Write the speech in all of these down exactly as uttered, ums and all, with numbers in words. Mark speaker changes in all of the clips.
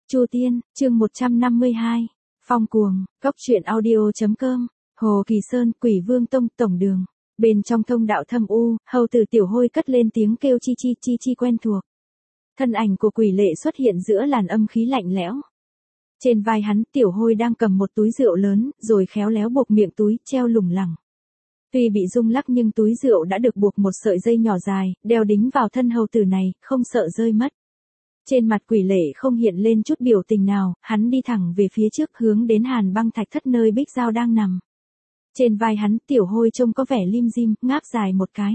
Speaker 1: Chu Tiên, chương một trăm năm mươi hai. Phong cuồng, cốc truyện audio.com. Hồ Kỳ Sơn, Quỷ Vương Tông, tổng đường. Bên trong thông đạo thâm u, hầu tử Tiểu Hôi cất lên tiếng kêu chi chi chi chi quen thuộc. Thân ảnh của quỷ lệ xuất hiện giữa làn âm khí lạnh lẽo. Trên vai hắn, Tiểu Hôi đang cầm một túi rượu lớn, rồi khéo léo buộc miệng túi, treo lủng lẳng. Tuy bị rung lắc nhưng túi rượu đã được buộc một sợi dây nhỏ dài, đeo đính vào thân hầu tử này, không sợ rơi mất. Trên mặt quỷ lệ không hiện lên chút biểu tình nào, hắn đi thẳng về phía trước hướng đến Hàn Băng Thạch Thất nơi Bích Giao đang nằm. Trên vai hắn, Tiểu Hôi trông có vẻ lim dim, ngáp dài một cái.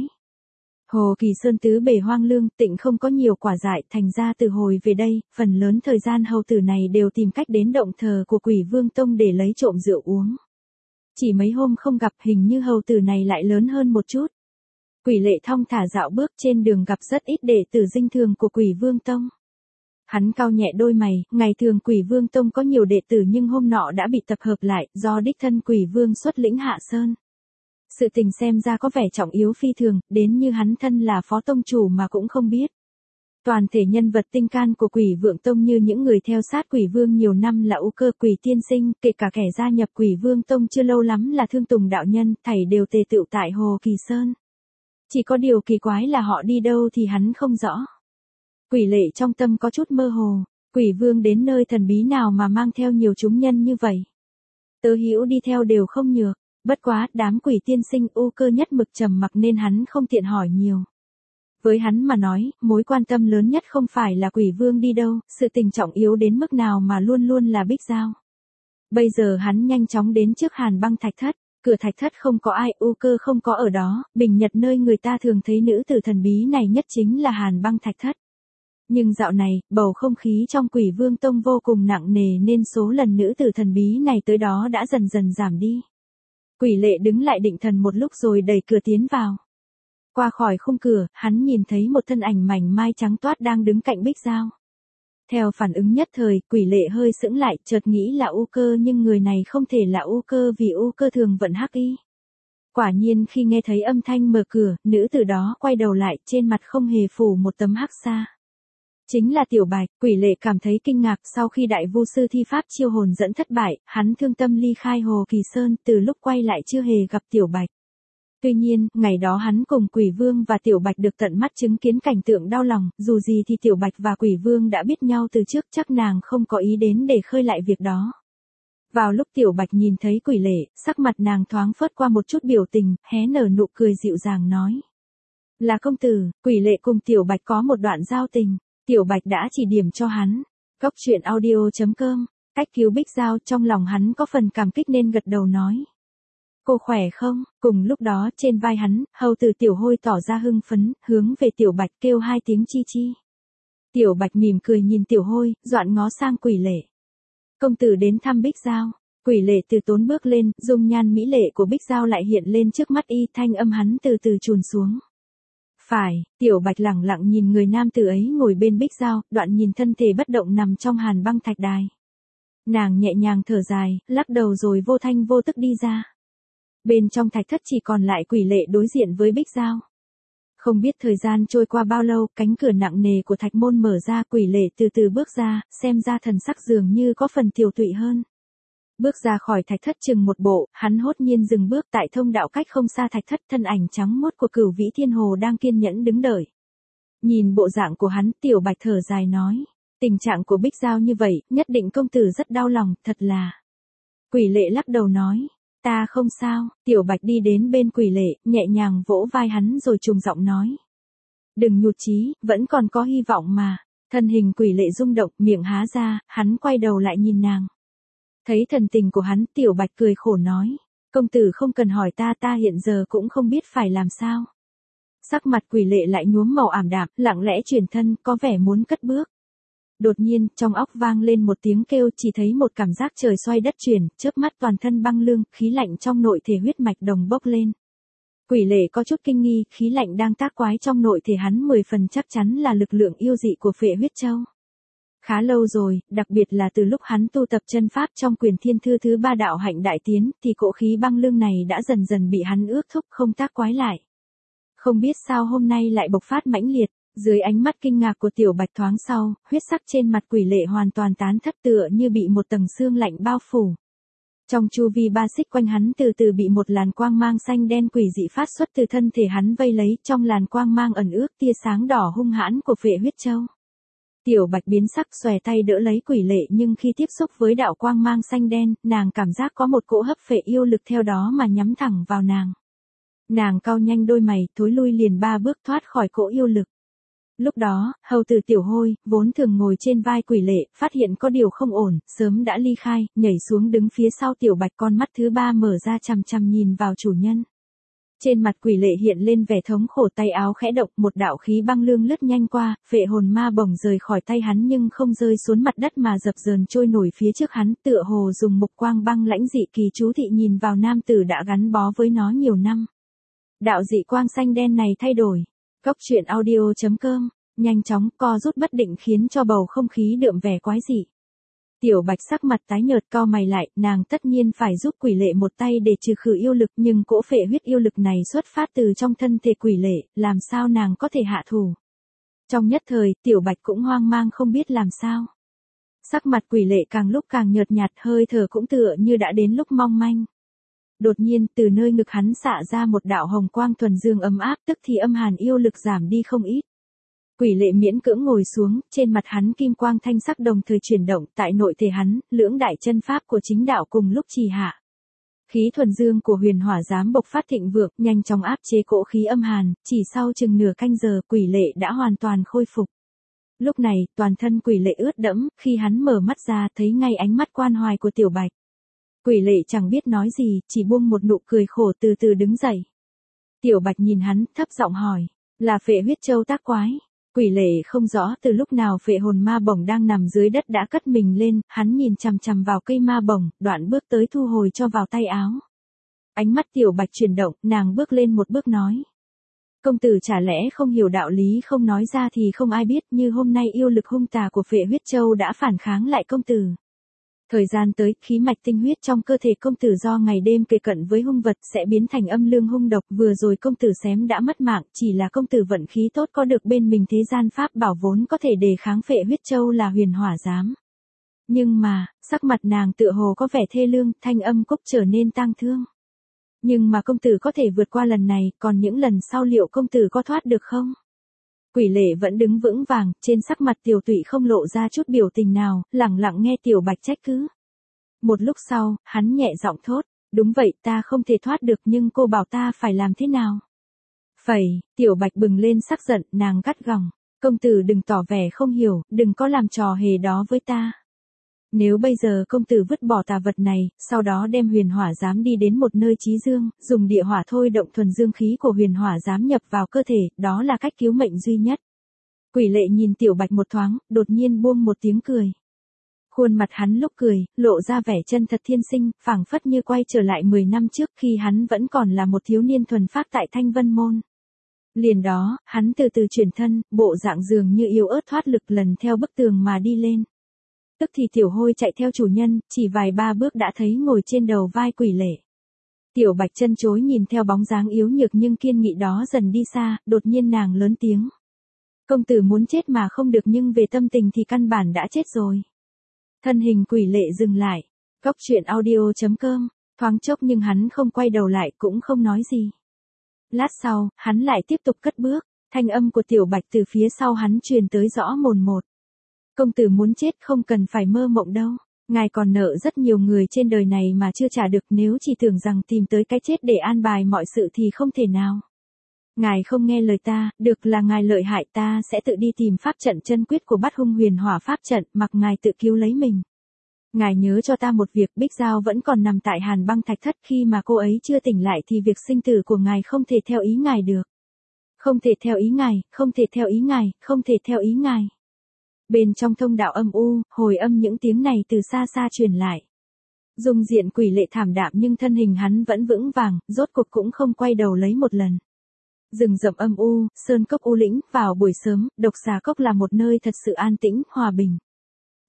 Speaker 1: Hồ Kỳ Sơn tứ bề hoang lương, tịnh không có nhiều quả dại, thành ra từ hồi về đây, phần lớn thời gian hầu tử này đều tìm cách đến động thờ của Quỷ Vương Tông để lấy trộm rượu uống. Chỉ mấy hôm không gặp, hình như hầu tử này lại lớn hơn một chút. Quỷ lệ thong thả dạo bước trên đường gặp rất ít đệ tử dinh thường của Quỷ Vương Tông. Hắn cau nhẹ đôi mày, ngày thường Quỷ Vương Tông có nhiều đệ tử nhưng hôm nọ đã bị tập hợp lại, do đích thân Quỷ Vương xuất lĩnh hạ sơn. Sự tình xem ra có vẻ trọng yếu phi thường, đến như hắn thân là phó tông chủ mà cũng không biết. Toàn thể nhân vật tinh can của Quỷ Vương Tông như những người theo sát Quỷ Vương nhiều năm là U Cơ, Quỷ Tiên Sinh, kể cả kẻ gia nhập Quỷ Vương Tông chưa lâu lắm là Thương Tùng đạo nhân, thảy đều tề tựu tại Hồ Kỳ Sơn. Chỉ có điều kỳ quái là họ đi đâu thì hắn không rõ. Quỷ lệ trong tâm có chút mơ hồ, Quỷ Vương đến nơi thần bí nào mà mang theo nhiều chúng nhân như vậy. Tớ hữu đi theo đều không nhược, bất quá đám Quỷ Tiên Sinh, U Cơ nhất mực trầm mặc nên hắn không tiện hỏi nhiều. Với hắn mà nói, mối quan tâm lớn nhất không phải là Quỷ Vương đi đâu, sự tình trọng yếu đến mức nào mà luôn luôn là Bích Giao. Bây giờ hắn nhanh chóng đến trước Hàn Băng Thạch Thất, cửa thạch thất không có ai, U Cơ không có ở đó, bình nhật nơi người ta thường thấy nữ tử thần bí này nhất chính là Hàn Băng Thạch Thất. Nhưng dạo này, bầu không khí trong Quỷ Vương Tông vô cùng nặng nề nên số lần nữ tử thần bí này tới đó đã dần dần giảm đi. Quỷ lệ đứng lại định thần một lúc rồi đẩy cửa tiến vào. Qua khỏi khung cửa, hắn nhìn thấy một thân ảnh mảnh mai trắng toát đang đứng cạnh Bích Giao. Theo phản ứng nhất thời, quỷ lệ hơi sững lại, chợt nghĩ là U Cơ nhưng người này không thể là U Cơ vì U Cơ thường vận hắc y. Quả nhiên khi nghe thấy âm thanh mở cửa, nữ tử đó quay đầu lại, trên mặt không hề phủ một tấm hắc sa. Chính là Tiểu Bạch. Quỷ lệ cảm thấy kinh ngạc, sau khi đại vu sư thi pháp chiêu hồn dẫn thất bại, hắn thương tâm ly khai Hồ Kỳ Sơn, từ lúc quay lại chưa hề gặp Tiểu Bạch. Tuy nhiên, ngày đó hắn cùng Quỷ Vương và Tiểu Bạch được tận mắt chứng kiến cảnh tượng đau lòng, dù gì thì Tiểu Bạch và Quỷ Vương đã biết nhau từ trước, chắc nàng không có ý đến để khơi lại việc đó. Vào lúc Tiểu Bạch nhìn thấy quỷ lệ, sắc mặt nàng thoáng phớt qua một chút biểu tình, hé nở nụ cười dịu dàng nói. Là công tử. Quỷ lệ cùng Tiểu Bạch có một đoạn giao tình, Tiểu Bạch đã chỉ điểm cho hắn. Cốc truyện audio.com. Cách cứu Bích Giao, trong lòng hắn có phần cảm kích nên gật đầu nói. Cô khỏe không? Cùng lúc đó trên vai hắn, hầu tử Tiểu Hôi tỏ ra hưng phấn, hướng về Tiểu Bạch kêu hai tiếng chi chi. Tiểu Bạch mỉm cười nhìn Tiểu Hôi, dọn ngó sang quỷ lệ. Công tử đến thăm Bích Giao. Quỷ lệ từ tốn bước lên, dung nhan mỹ lệ của Bích Giao lại hiện lên trước mắt y, thanh âm hắn từ từ trùn xuống. Phải. Tiểu Bạch lẳng lặng nhìn người nam tử ấy ngồi bên Bích Giao, đoạn nhìn thân thể bất động nằm trong Hàn Băng Thạch Đài. Nàng nhẹ nhàng thở dài, lắc đầu rồi vô thanh vô tức đi ra. Bên trong thạch thất chỉ còn lại quỷ lệ đối diện với Bích Giao. Không biết thời gian trôi qua bao lâu, cánh cửa nặng nề của thạch môn mở ra, quỷ lệ từ từ bước ra, xem ra thần sắc dường như có phần tiều tụy hơn. Bước ra khỏi thạch thất chừng một bộ, hắn hốt nhiên dừng bước tại thông đạo cách không xa thạch thất, thân ảnh trắng muốt của Cửu Vĩ Thiên Hồ đang kiên nhẫn đứng đợi. Nhìn bộ dạng của hắn, Tiểu Bạch thở dài nói, tình trạng của Bích Giao như vậy, nhất định công tử rất đau lòng, thật là. Quỷ lệ lắc đầu nói, ta không sao. Tiểu Bạch đi đến bên quỷ lệ, nhẹ nhàng vỗ vai hắn rồi trùng giọng nói. Đừng nhụt chí, vẫn còn có hy vọng mà. Thân hình quỷ lệ rung động, miệng há ra, hắn quay đầu lại nhìn nàng. Thấy thần tình của hắn, Tiểu Bạch cười khổ nói. Công tử không cần hỏi ta, ta hiện giờ cũng không biết phải làm sao. Sắc mặt quỷ lệ lại nhuốm màu ảm đạm, lặng lẽ chuyển thân, có vẻ muốn cất bước. Đột nhiên, trong óc vang lên một tiếng kêu, chỉ thấy một cảm giác trời xoay đất chuyển, chớp mắt toàn thân băng lương, khí lạnh trong nội thể huyết mạch đồng bốc lên. Quỷ lệ có chút kinh nghi, khí lạnh đang tác quái trong nội thể hắn mười phần chắc chắn là lực lượng yêu dị của Phệ Huyết Châu. Khá lâu rồi, đặc biệt là từ lúc hắn tu tập chân pháp trong Quyền Thiên Thư thứ ba đạo hạnh đại tiến, thì cỗ khí băng lương này đã dần dần bị hắn ước thúc không tác quái lại. Không biết sao hôm nay lại bộc phát mãnh liệt. Dưới ánh mắt kinh ngạc của Tiểu Bạch thoáng sau, huyết sắc trên mặt quỷ lệ hoàn toàn tán thất tựa như bị một tầng sương lạnh bao phủ. Trong chu vi ba xích quanh hắn từ từ bị một làn quang mang xanh đen quỷ dị phát xuất từ thân thể hắn vây lấy, trong làn quang mang ẩn ước tia sáng đỏ hung hãn của Phệ Huyết Châu. Tiểu Bạch biến sắc xòe tay đỡ lấy quỷ lệ, nhưng khi tiếp xúc với đạo quang mang xanh đen, nàng cảm giác có một cỗ hấp phệ yêu lực theo đó mà nhắm thẳng vào nàng. Nàng cau nhanh đôi mày, thối lui liền ba bước thoát khỏi cỗ yêu lực. Lúc đó, hầu tử Tiểu Hôi, vốn thường ngồi trên vai quỷ lệ, phát hiện có điều không ổn, sớm đã ly khai, nhảy xuống đứng phía sau Tiểu Bạch, con mắt thứ ba mở ra chằm chằm nhìn vào chủ nhân. Trên mặt quỷ lệ hiện lên vẻ thống khổ, tay áo khẽ động, một đạo khí băng lương lướt nhanh qua, phệ hồn ma bổng rời khỏi tay hắn nhưng không rơi xuống mặt đất mà dập dờn trôi nổi phía trước hắn, tựa hồ dùng mục quang băng lãnh dị kỳ chú thị nhìn vào nam tử đã gắn bó với nó nhiều năm. Đạo dị quang xanh đen này thay đổi. Cốc truyện audio chấm com, nhanh chóng co rút bất định khiến cho bầu không khí đượm vẻ quái dị. Tiểu Bạch sắc mặt tái nhợt cau mày lại, nàng tất nhiên phải giúp quỷ lệ một tay để trừ khử yêu lực, nhưng cỗ phệ huyết yêu lực này xuất phát từ trong thân thể quỷ lệ, làm sao nàng có thể hạ thủ. Trong nhất thời, Tiểu Bạch cũng hoang mang không biết làm sao. Sắc mặt quỷ lệ càng lúc càng nhợt nhạt, hơi thở cũng tựa như đã đến lúc mong manh. Đột nhiên, từ nơi ngực hắn xạ ra một đạo hồng quang thuần dương ấm áp, tức thì âm hàn yêu lực giảm đi không ít. Quỷ lệ miễn cưỡng ngồi xuống, trên mặt hắn kim quang thanh sắc đồng thời chuyển động, tại nội thể hắn, lưỡng đại chân pháp của chính đạo cùng lúc trì hạ. Khí thuần dương của huyền hỏa giám bộc phát thịnh vượng, nhanh chóng áp chế cỗ khí âm hàn, chỉ sau chừng nửa canh giờ, quỷ lệ đã hoàn toàn khôi phục. Lúc này, toàn thân quỷ lệ ướt đẫm, khi hắn mở mắt ra, thấy ngay ánh mắt quan hoài của Tiểu Bạch. Quỷ lệ chẳng biết nói gì, chỉ buông một nụ cười khổ từ từ đứng dậy. Tiểu Bạch nhìn hắn, thấp giọng hỏi, là Phệ Huyết Châu tác quái. Quỷ lệ không rõ từ lúc nào phệ hồn ma bổng đang nằm dưới đất đã cất mình lên, hắn nhìn chằm chằm vào cây ma bổng, đoạn bước tới thu hồi cho vào tay áo. Ánh mắt Tiểu Bạch chuyển động, nàng bước lên một bước nói. Công tử chả lẽ không hiểu đạo lý, không nói ra thì không ai biết, như hôm nay yêu lực hung tà của Phệ Huyết Châu đã phản kháng lại công tử. Thời gian tới, khí mạch tinh huyết trong cơ thể công tử do ngày đêm kề cận với hung vật sẽ biến thành âm lương hung độc, vừa rồi công tử xém đã mất mạng, chỉ là công tử vận khí tốt có được bên mình thế gian pháp bảo vốn có thể đề kháng Phệ Huyết Châu là huyền hỏa giám. Nhưng mà, sắc mặt nàng tựa hồ có vẻ thê lương, thanh âm cúc trở nên tang thương. Nhưng mà công tử có thể vượt qua lần này, còn những lần sau liệu công tử có thoát được không? Quỷ lệ vẫn đứng vững vàng, trên sắc mặt Tiểu Tụy không lộ ra chút biểu tình nào, lặng lặng nghe Tiểu Bạch trách cứ. Một lúc sau, hắn nhẹ giọng thốt, đúng vậy, ta không thể thoát được, nhưng cô bảo ta phải làm thế nào? Phẩy, Tiểu Bạch bừng lên sắc giận, nàng gắt gỏng, công tử đừng tỏ vẻ không hiểu, đừng có làm trò hề đó với ta. Nếu bây giờ công tử vứt bỏ tà vật này, sau đó đem huyền hỏa giám đi đến một nơi chí dương, dùng địa hỏa thôi động thuần dương khí của huyền hỏa giám nhập vào cơ thể, đó là cách cứu mệnh duy nhất. Quỷ lệ nhìn Tiểu Bạch một thoáng, đột nhiên buông một tiếng cười. Khuôn mặt hắn lúc cười, lộ ra vẻ chân thật thiên sinh, phảng phất như quay trở lại mười năm trước khi hắn vẫn còn là một thiếu niên thuần phác tại Thanh Vân Môn. Liền đó, hắn từ từ chuyển thân, bộ dạng dường như yếu ớt thoát lực lần theo bức tường mà đi lên. Tức thì Tiểu Hôi chạy theo chủ nhân, chỉ vài ba bước đã thấy ngồi trên đầu vai quỷ lệ. Tiểu Bạch chân chối nhìn theo bóng dáng yếu nhược nhưng kiên nghị đó dần đi xa, đột nhiên nàng lớn tiếng. Công tử muốn chết mà không được, nhưng về tâm tình thì căn bản đã chết rồi. Thân hình quỷ lệ dừng lại. Cốc truyện audio chấm com, thoáng chốc nhưng hắn không quay đầu lại cũng không nói gì. Lát sau, hắn lại tiếp tục cất bước, thanh âm của Tiểu Bạch từ phía sau hắn truyền tới rõ mồn một. Công tử muốn chết không cần phải mơ mộng đâu, ngài còn nợ rất nhiều người trên đời này mà chưa trả được, nếu chỉ tưởng rằng tìm tới cái chết để an bài mọi sự thì không thể nào. Ngài không nghe lời ta, được là ngài lợi hại, ta sẽ tự đi tìm pháp trận chân quyết của Bát Hung Huyền Hỏa pháp trận, mặc ngài tự cứu lấy mình. Ngài nhớ cho ta một việc, Bích Giao vẫn còn nằm tại Hàn Băng Thạch Thất, khi mà cô ấy chưa tỉnh lại thì việc sinh tử của ngài không thể theo ý ngài được. Không thể theo ý ngài, không thể theo ý ngài, không thể theo ý ngài. Bên trong thông đạo âm u, hồi âm những tiếng này từ xa xa truyền lại. Dung diện quỷ lệ thảm đạm nhưng thân hình hắn vẫn vững vàng, rốt cuộc cũng không quay đầu lấy một lần. Rừng rậm âm u, sơn cốc u lĩnh, vào buổi sớm, độc xà cốc là một nơi thật sự an tĩnh, hòa bình.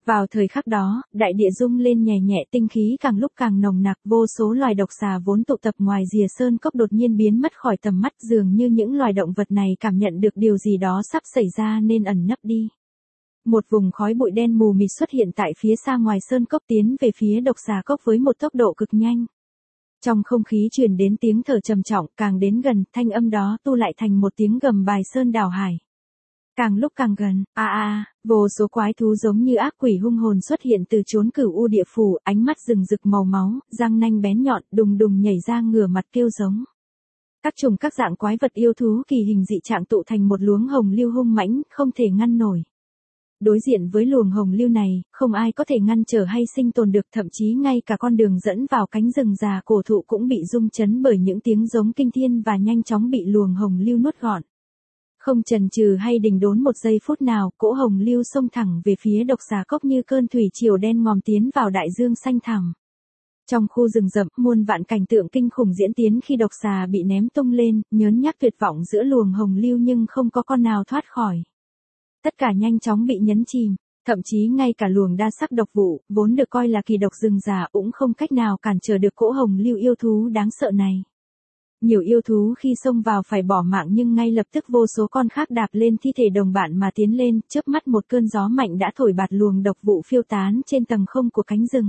Speaker 1: Vào thời khắc đó, đại địa rung lên nhẹ nhẹ, tinh khí càng lúc càng nồng nặc, vô số loài độc xà vốn tụ tập ngoài rìa sơn cốc đột nhiên biến mất khỏi tầm mắt, dường như những loài động vật này cảm nhận được điều gì đó sắp xảy ra nên ẩn nấp đi. Một vùng khói bụi đen mù mịt xuất hiện tại phía xa ngoài sơn cốc, tiến về phía độc xà cốc với một tốc độ cực nhanh. Trong không khí truyền đến tiếng thở trầm trọng, càng đến gần, thanh âm đó tu lại thành một tiếng gầm bài sơn đảo hải. Càng lúc càng gần, a a, à, vô số quái thú giống như ác quỷ hung hồn xuất hiện từ chốn cửu u địa phủ, ánh mắt rừng rực màu máu, răng nanh bén nhọn, đùng đùng nhảy ra ngửa mặt kêu giống. Các chủng các dạng quái vật yêu thú kỳ hình dị trạng tụ thành một luồng hồng lưu hung mãnh, không thể ngăn nổi. Đối diện với luồng hồng lưu này, không ai có thể ngăn trở hay sinh tồn được, thậm chí ngay cả con đường dẫn vào cánh rừng già cổ thụ cũng bị rung chấn bởi những tiếng giống kinh thiên và nhanh chóng bị luồng hồng lưu nuốt gọn. Không chần chừ hay đình đốn một giây phút nào, cỗ hồng lưu xông thẳng về phía độc xà cốc như cơn thủy triều đen ngòm tiến vào đại dương xanh thẳm. Trong khu rừng rậm, muôn vạn cảnh tượng kinh khủng diễn tiến khi độc xà bị ném tung lên, nhớn nhác tuyệt vọng giữa luồng hồng lưu nhưng không có con nào thoát khỏi. Tất cả nhanh chóng bị nhấn chìm, thậm chí ngay cả luồng đa sắc độc vụ, vốn được coi là kỳ độc rừng già cũng không cách nào cản trở được cỗ hồng lưu yêu thú đáng sợ này. Nhiều yêu thú khi xông vào phải bỏ mạng nhưng ngay lập tức vô số con khác đạp lên thi thể đồng bạn mà tiến lên, chớp mắt một cơn gió mạnh đã thổi bạt luồng độc vụ phiêu tán trên tầng không của cánh rừng.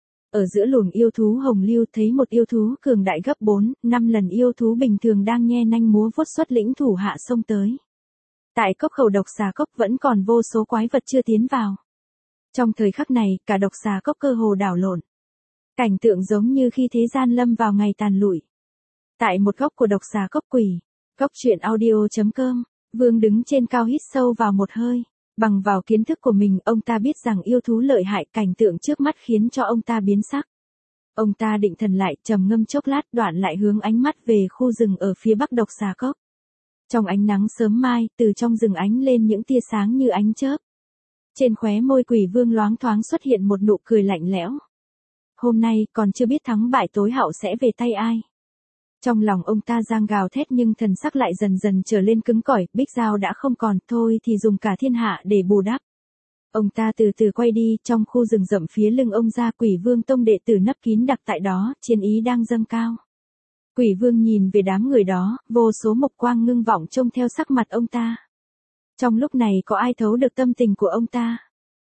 Speaker 1: Ở giữa luồng yêu thú hồng lưu thấy một yêu thú cường đại gấp bốn, năm lần yêu thú bình thường đang nhe nanh múa vuốt xuất lĩnh thủ hạ xông tới. Tại cốc khẩu độc xà cốc vẫn còn vô số quái vật chưa tiến vào. Trong thời khắc này, cả độc xà cốc cơ hồ đảo lộn. Cảnh tượng giống như khi thế gian lâm vào ngày tàn lụi. Tại một góc của độc xà cốc quỷ, góc truyện audio chấm com, Vương đứng trên cao hít sâu vào một hơi. Bằng vào kiến thức của mình, ông ta biết rằng yêu thú lợi hại, cảnh tượng trước mắt khiến cho ông ta biến sắc. Ông ta định thần lại, trầm ngâm chốc lát, đoạn lại hướng ánh mắt về khu rừng ở phía bắc độc xà cốc. Trong ánh nắng sớm mai, từ trong rừng ánh lên những tia sáng như ánh chớp. Trên khóe môi Quỷ Vương loáng thoáng xuất hiện một nụ cười lạnh lẽo. Hôm nay, còn chưa biết thắng bại tối hậu sẽ về tay ai. Trong lòng ông ta giang gào thét nhưng thần sắc lại dần dần trở lên cứng cỏi, Bích Giao đã không còn, thôi thì dùng cả thiên hạ để bù đắp. Ông ta từ từ quay đi, trong khu rừng rậm phía lưng ông ra Quỷ Vương tông đệ tử nấp kín đặc tại đó, chiến ý đang dâng cao. Quỷ Vương nhìn về đám người đó, vô số mục quang ngưng vọng trông theo sắc mặt ông ta. Trong lúc này có ai thấu được tâm tình của ông ta?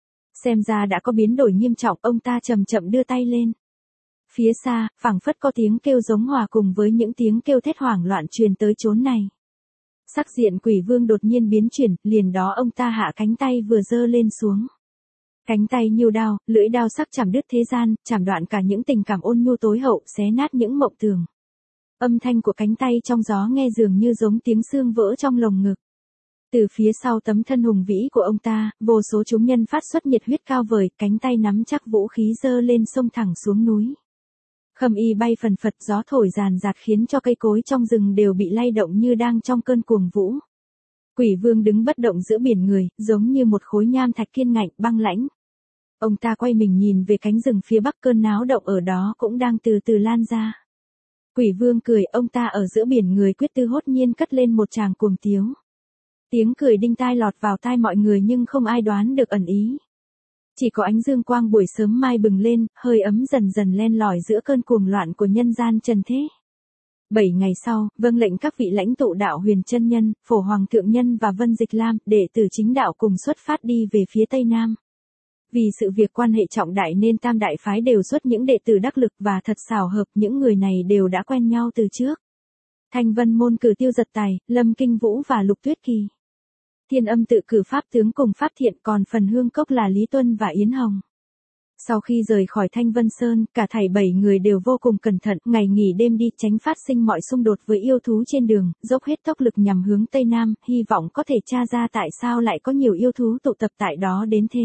Speaker 1: Xem ra đã có biến đổi nghiêm trọng, ông ta chậm chậm đưa tay lên. Phía xa, phảng phất có tiếng kêu giống hòa cùng với những tiếng kêu thét hoảng loạn truyền tới chốn này. Sắc diện Quỷ Vương đột nhiên biến chuyển, liền đó ông ta hạ cánh tay vừa giơ lên xuống. Cánh tay như đao, lưỡi đao sắc chảm đứt thế gian, chảm đoạn cả những tình cảm ôn nhu tối hậu, xé nát những mộng tưởng. Âm thanh của cánh tay trong gió nghe dường như giống tiếng xương vỡ trong lồng ngực. Từ phía sau tấm thân hùng vĩ của ông ta, vô số chúng nhân phát xuất nhiệt huyết cao vời, cánh tay nắm chắc vũ khí giơ lên xông thẳng xuống núi. Khâm y bay phần phật, gió thổi ràn rạt khiến cho cây cối trong rừng đều bị lay động như đang trong cơn cuồng vũ. Quỷ Vương đứng bất động giữa biển người, giống như một khối nham thạch kiên ngạnh, băng lãnh. Ông ta quay mình nhìn về cánh rừng phía bắc, cơn náo động ở đó cũng đang từ từ lan ra. Quỷ Vương cười, ông ta ở giữa biển người quyết tư hốt nhiên cất lên một tràng cuồng tiếu. Tiếng cười đinh tai lọt vào tai mọi người nhưng không ai đoán được ẩn ý. Chỉ có ánh dương quang buổi sớm mai bừng lên, hơi ấm dần dần len lỏi giữa cơn cuồng loạn của nhân gian trần thế. Bảy ngày sau, vâng lệnh các vị lãnh tụ đạo Huyền Chân Nhân, Phổ Hoàng Thượng Nhân và Vân Dịch Lam, đệ tử chính đạo cùng xuất phát đi về phía Tây Nam. Vì sự việc quan hệ trọng đại nên tam đại phái đều xuất những đệ tử đắc lực và thật xảo hợp, những người này đều đã quen nhau từ trước. Thanh Vân môn cử Tiêu Giật Tài, Lâm Kinh Vũ và Lục Tuyết Kỳ. Thiên Âm tự cử Pháp Tướng cùng Pháp Thiện, còn phần Hương Cốc là Lý Tuân và Yến Hồng. Sau khi rời khỏi Thanh Vân Sơn, cả thảy bảy người đều vô cùng cẩn thận, ngày nghỉ đêm đi tránh phát sinh mọi xung đột với yêu thú trên đường, dốc hết tốc lực nhằm hướng Tây Nam, hy vọng có thể tra ra tại sao lại có nhiều yêu thú tụ tập tại đó đến thế.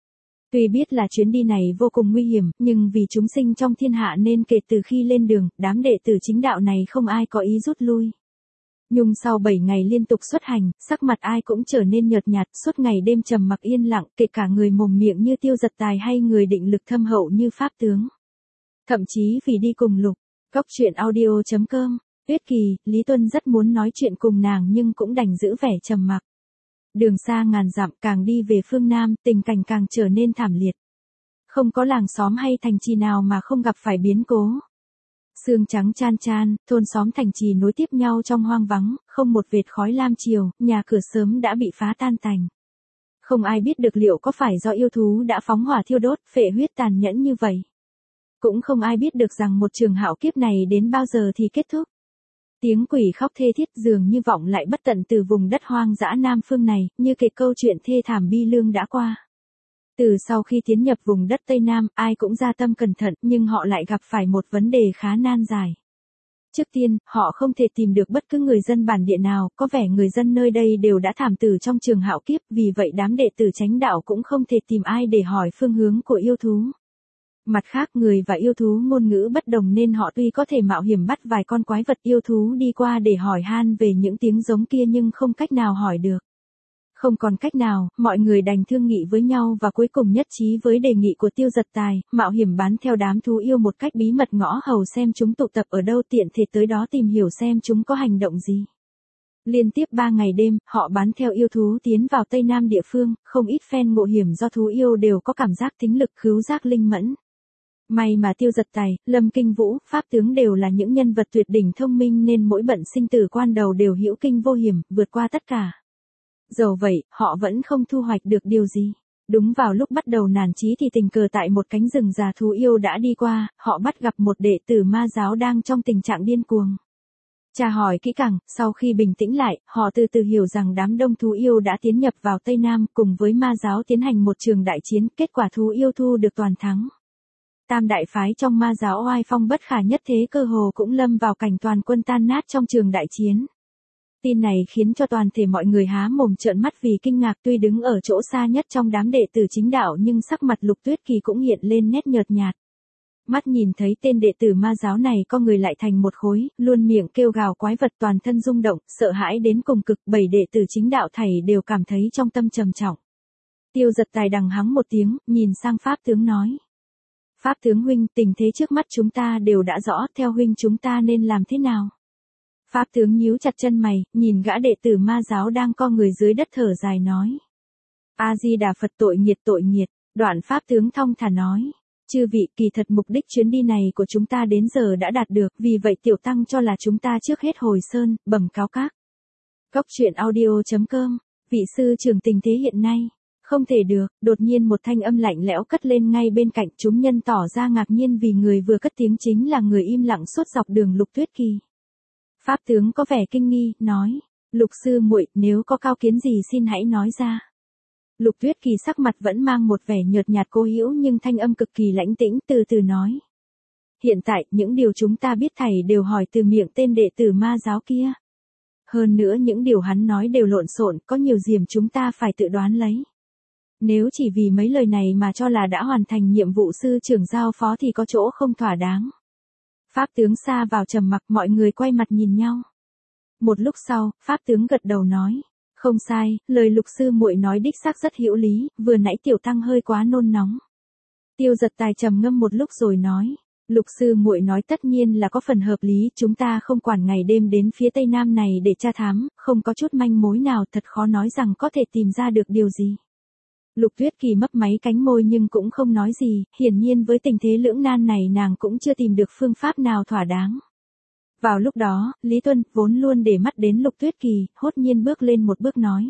Speaker 1: Tuy biết là chuyến đi này vô cùng nguy hiểm, nhưng vì chúng sinh trong thiên hạ nên kể từ khi lên đường, đám đệ tử chính đạo này không ai có ý rút lui. Nhưng sau bảy ngày liên tục xuất hành, sắc mặt ai cũng trở nên nhợt nhạt, suốt ngày đêm trầm mặc yên lặng, kể cả người mồm miệng như Tiêu Giật Tài hay người định lực thâm hậu như Pháp Tướng. Thậm chí vì đi cùng Lục, góc truyện audio chấm com, Tuyết Kỳ, Lý Tuân rất muốn nói chuyện cùng nàng nhưng cũng đành giữ vẻ trầm mặc. Đường xa ngàn dặm, càng đi về phương Nam, tình cảnh càng trở nên thảm liệt. Không có làng xóm hay thành trì nào mà không gặp phải biến cố. Sương trắng chan chan, thôn xóm thành trì nối tiếp nhau trong hoang vắng, không một vệt khói lam chiều, nhà cửa sớm đã bị phá tan tành. Không ai biết được liệu có phải do yêu thú đã phóng hỏa thiêu đốt, phệ huyết tàn nhẫn như vậy. Cũng không ai biết được rằng một trường hạo kiếp này đến bao giờ thì kết thúc. Tiếng quỷ khóc thê thiết dường như vọng lại bất tận từ vùng đất hoang dã Nam Phương này, như kể câu chuyện thê thảm bi lương đã qua. Từ sau khi tiến nhập vùng đất Tây Nam, ai cũng ra tâm cẩn thận, nhưng họ lại gặp phải một vấn đề khá nan giải. Trước tiên, họ không thể tìm được bất cứ người dân bản địa nào, có vẻ người dân nơi đây đều đã thảm tử trong trường hạo kiếp, vì vậy đám đệ tử chánh đạo cũng không thể tìm ai để hỏi phương hướng của yêu thú. Mặt khác, người và yêu thú ngôn ngữ bất đồng nên họ tuy có thể mạo hiểm bắt vài con quái vật yêu thú đi qua để hỏi han về những tiếng giống kia nhưng không cách nào hỏi được. Không còn cách nào, mọi người đành thương nghị với nhau và cuối cùng nhất trí với đề nghị của Tiêu Giật Tài, mạo hiểm bám theo đám thú yêu một cách bí mật ngõ hầu xem chúng tụ tập ở đâu, tiện thể tới đó tìm hiểu xem chúng có hành động gì. Liên tiếp ba ngày đêm, họ bám theo yêu thú tiến vào Tây Nam địa phương, không ít phen ngộ hiểm do thú yêu đều có cảm giác thính lực khứu giác linh mẫn. May mà Tiêu Giật Tài, Lâm Kinh Vũ, Pháp Tướng đều là những nhân vật tuyệt đỉnh thông minh nên mỗi bận sinh tử quan đầu đều hữu kinh vô hiểm, vượt qua tất cả. Dẫu vậy, họ vẫn không thu hoạch được điều gì. Đúng vào lúc bắt đầu nản chí thì tình cờ tại một cánh rừng già thú yêu đã đi qua, họ bắt gặp một đệ tử ma giáo đang trong tình trạng điên cuồng. Tra hỏi kỹ càng, sau khi bình tĩnh lại, họ từ từ hiểu rằng đám đông thú yêu đã tiến nhập vào Tây Nam cùng với ma giáo tiến hành một trường đại chiến, kết quả thú yêu thu được toàn thắng. Tam đại phái trong ma giáo oai phong bất khả nhất thế cơ hồ cũng lâm vào cảnh toàn quân tan nát trong trường đại chiến. Tin này khiến cho toàn thể mọi người há mồm trợn mắt vì kinh ngạc, tuy đứng ở chỗ xa nhất trong đám đệ tử chính đạo nhưng sắc mặt Lục Tuyết Kỳ cũng hiện lên nét nhợt nhạt. Mắt nhìn thấy tên đệ tử ma giáo này co người lại thành một khối, luôn miệng kêu gào quái vật, toàn thân rung động, sợ hãi đến cùng cực, bảy đệ tử chính đạo thảy đều cảm thấy trong tâm trầm trọng. Tiêu Giật Tài đằng hắng một tiếng, nhìn sang Pháp Tướng nói. Pháp Tướng huynh, tình thế trước mắt chúng ta đều đã rõ, theo huynh chúng ta nên làm thế nào? Pháp Tướng nhíu chặt chân mày, nhìn gã đệ tử ma giáo đang co người dưới đất thở dài nói. A-di-đà Phật, tội nghiệt tội nghiệt. Đoạn Pháp Tướng thong thả nói. Chư vị, kỳ thật mục đích chuyến đi này của chúng ta đến giờ đã đạt được, vì vậy tiểu tăng cho là chúng ta trước hết hồi sơn, bẩm cáo các. Cốc truyện audio chấm com, vị sư trưởng tình thế hiện nay. Không thể được, đột nhiên một thanh âm lạnh lẽo cất lên ngay bên cạnh, chúng nhân tỏ ra ngạc nhiên vì người vừa cất tiếng chính là người im lặng suốt dọc đường Lục Tuyết Kỳ. Pháp Tướng có vẻ kinh nghi, nói, Lục sư muội, nếu có cao kiến gì xin hãy nói ra. Lục Tuyết Kỳ sắc mặt vẫn mang một vẻ nhợt nhạt cố hữu nhưng thanh âm cực kỳ lãnh tĩnh, từ từ nói. Hiện tại, những điều chúng ta biết thảy đều hỏi từ miệng tên đệ tử ma giáo kia. Hơn nữa những điều hắn nói đều lộn xộn, có nhiều điểm chúng ta phải tự đoán lấy. Nếu chỉ vì mấy lời này mà cho là đã hoàn thành nhiệm vụ sư trưởng giao phó thì có chỗ không thỏa đáng. Pháp Tướng xa vào trầm mặc, mọi người quay mặt nhìn nhau. Một lúc sau, Pháp Tướng gật đầu nói. Không sai, lời Lục sư muội nói đích xác rất hữu lý, vừa nãy tiểu tăng hơi quá nôn nóng. Tiêu Giật Tài trầm ngâm một lúc rồi nói. Lục sư muội nói tất nhiên là có phần hợp lý, chúng ta không quản ngày đêm đến phía Tây Nam này để tra thám, không có chút manh mối nào, thật khó nói rằng có thể tìm ra được điều gì. Lục Tuyết Kỳ mấp máy cánh môi nhưng cũng không nói gì, hiển nhiên với tình thế lưỡng nan này nàng cũng chưa tìm được phương pháp nào thỏa đáng. Vào lúc đó, Lý Tuân, vốn luôn để mắt đến Lục Tuyết Kỳ, hốt nhiên bước lên một bước nói.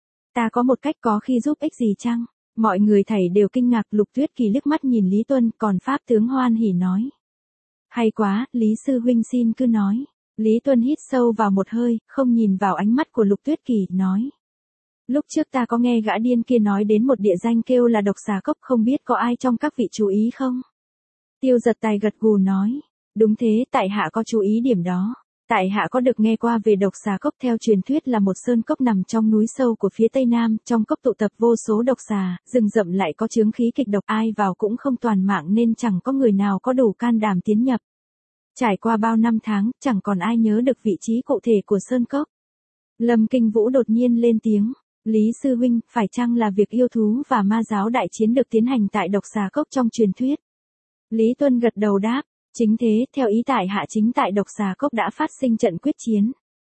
Speaker 1: Ta có một cách có khi giúp ích gì chăng? Mọi người thảy đều kinh ngạc, Lục Tuyết Kỳ liếc mắt nhìn Lý Tuân, còn Pháp Tướng hoan hỉ nói. Hay quá, Lý sư huynh xin cứ nói. Lý Tuân hít sâu vào một hơi, không nhìn vào ánh mắt của Lục Tuyết Kỳ, nói. Lúc trước ta có nghe gã điên kia nói đến một địa danh kêu là Độc Xà Cốc, không biết có ai trong các vị chú ý không? Tiêu Giật Tài gật gù nói. Đúng thế, tại hạ có chú ý điểm đó. Tại hạ có được nghe qua về Độc Xà Cốc, theo truyền thuyết là một sơn cốc nằm trong núi sâu của phía Tây Nam, trong cốc tụ tập vô số độc xà, rừng rậm lại có chướng khí kịch độc, ai vào cũng không toàn mạng nên chẳng có người nào có đủ can đảm tiến nhập. Trải qua bao năm tháng, chẳng còn ai nhớ được vị trí cụ thể của sơn cốc. Lâm Kinh Vũ đột nhiên lên tiếng. Lý sư huynh, phải chăng là việc yêu thú và ma giáo đại chiến được tiến hành tại Độc Xà Cốc trong truyền thuyết? Lý Tuân gật đầu đáp. Chính thế, theo ý tại hạ chính tại Độc Xà Cốc đã phát sinh trận quyết chiến.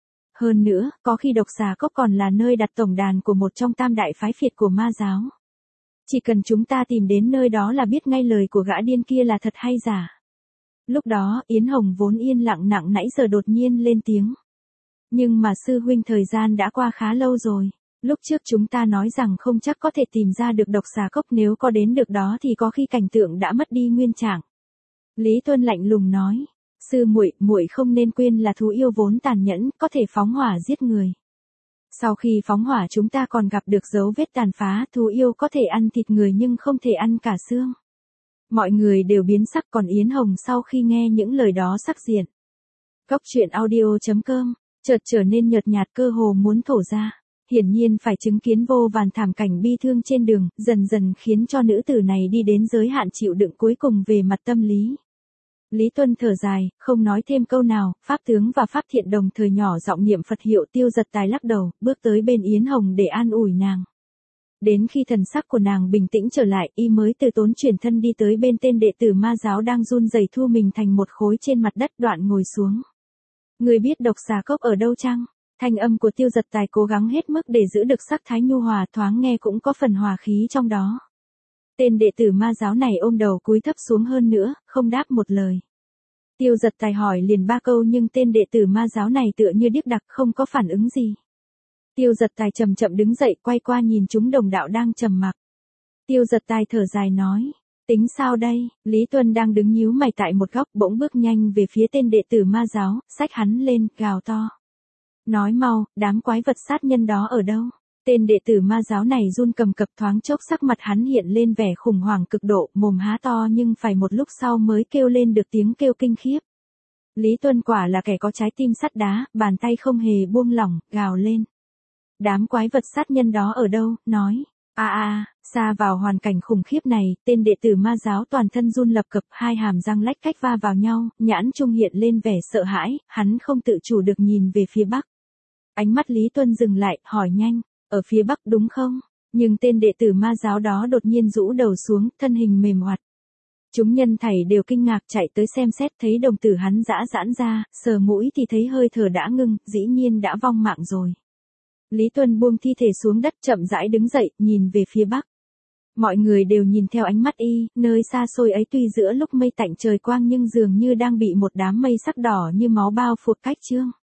Speaker 1: Hơn nữa, có khi độc xà cốc còn là nơi đặt tổng đàn của một trong tam đại phái phiệt của ma giáo. Chỉ cần chúng ta tìm đến nơi đó là biết ngay lời của gã điên kia là thật hay giả. Lúc đó, Yến Hồng vốn yên lặng nặng nãy giờ đột nhiên lên tiếng. Nhưng mà sư huynh, thời gian đã qua khá lâu rồi. Lúc trước chúng ta nói rằng không chắc có thể tìm ra được độc xà cốc, nếu có đến được đó thì có khi cảnh tượng đã mất đi nguyên trạng. Lý Tuân lạnh lùng nói, sư muội, muội không nên quên là thú yêu vốn tàn nhẫn, có thể phóng hỏa giết người. Sau khi phóng hỏa chúng ta còn gặp được dấu vết tàn phá, thú yêu có thể ăn thịt người nhưng không thể ăn cả xương. Mọi người đều biến sắc, còn Yến Hồng sau khi nghe những lời đó sắc diện. Cốc truyện audio chấm com, chợt trở nên nhợt nhạt, cơ hồ muốn thổ ra. Hiển nhiên phải chứng kiến vô vàn thảm cảnh bi thương trên đường, dần dần khiến cho nữ tử này đi đến giới hạn chịu đựng cuối cùng về mặt tâm lý. Lý Tuân thở dài, không nói thêm câu nào, Pháp Tướng và Pháp Thiện đồng thời nhỏ giọng niệm Phật hiệu. Tiêu Giật Tài lắc đầu, bước tới bên Yến Hồng để an ủi nàng. Đến khi thần sắc của nàng bình tĩnh trở lại, y mới từ tốn chuyển thân đi tới bên tên đệ tử ma giáo đang run rẩy thu mình thành một khối trên mặt đất, đoạn ngồi xuống. Người biết độc xà cốc ở đâu chăng? Thanh âm của Tiêu Giật Tài cố gắng hết mức để giữ được sắc thái nhu hòa, thoáng nghe cũng có phần hòa khí trong đó. Tên đệ tử ma giáo này ôm đầu cúi thấp xuống, hơn nữa, không đáp một lời. Tiêu Giật Tài hỏi liền ba câu nhưng tên đệ tử ma giáo này tựa như điếc đặc, không có phản ứng gì. Tiêu Giật Tài chậm chậm đứng dậy, quay qua nhìn chúng đồng đạo đang trầm mặc. Tiêu Giật Tài thở dài nói, tính sao đây? Lý Tuân đang đứng nhíu mày tại một góc, bỗng bước nhanh về phía tên đệ tử ma giáo, xách hắn lên, gào to. Nói mau, đám quái vật sát nhân đó ở đâu? Tên đệ tử ma giáo này run cầm cập, thoáng chốc sắc mặt hắn hiện lên vẻ khủng hoảng cực độ, mồm há to nhưng phải một lúc sau mới kêu lên được tiếng kêu kinh khiếp. Lý Tuân quả là kẻ có trái tim sắt đá, bàn tay không hề buông lỏng, gào lên. Đám quái vật sát nhân đó ở đâu? Nói. A a, xa vào hoàn cảnh khủng khiếp này, tên đệ tử ma giáo toàn thân run lập cập, hai hàm răng lách cách va vào nhau, nhãn trung hiện lên vẻ sợ hãi, hắn không tự chủ được nhìn về phía bắc. Ánh mắt Lý Tuân dừng lại, hỏi nhanh, ở phía bắc đúng không? Nhưng tên đệ tử ma giáo đó đột nhiên rũ đầu xuống, thân hình mềm oặt. Chúng nhân thảy đều kinh ngạc chạy tới xem xét, thấy đồng tử hắn giã giãn ra, sờ mũi thì thấy hơi thở đã ngưng, dĩ nhiên đã vong mạng rồi. Lý Tuân buông thi thể xuống đất, chậm rãi đứng dậy, nhìn về phía bắc. Mọi người đều nhìn theo ánh mắt y, nơi xa xôi ấy tuy giữa lúc mây tạnh trời quang nhưng dường như đang bị một đám mây sắc đỏ như máu bao phủ cách trương.